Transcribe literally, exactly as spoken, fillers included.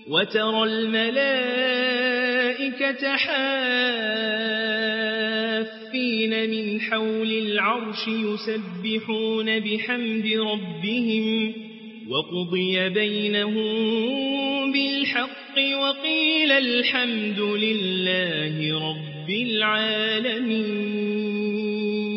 وترى الملائكة حافين من حول العرش يسبحون بحمد ربهم وقضي بينهم بالحق وقيل الحمد لله رب العالمين.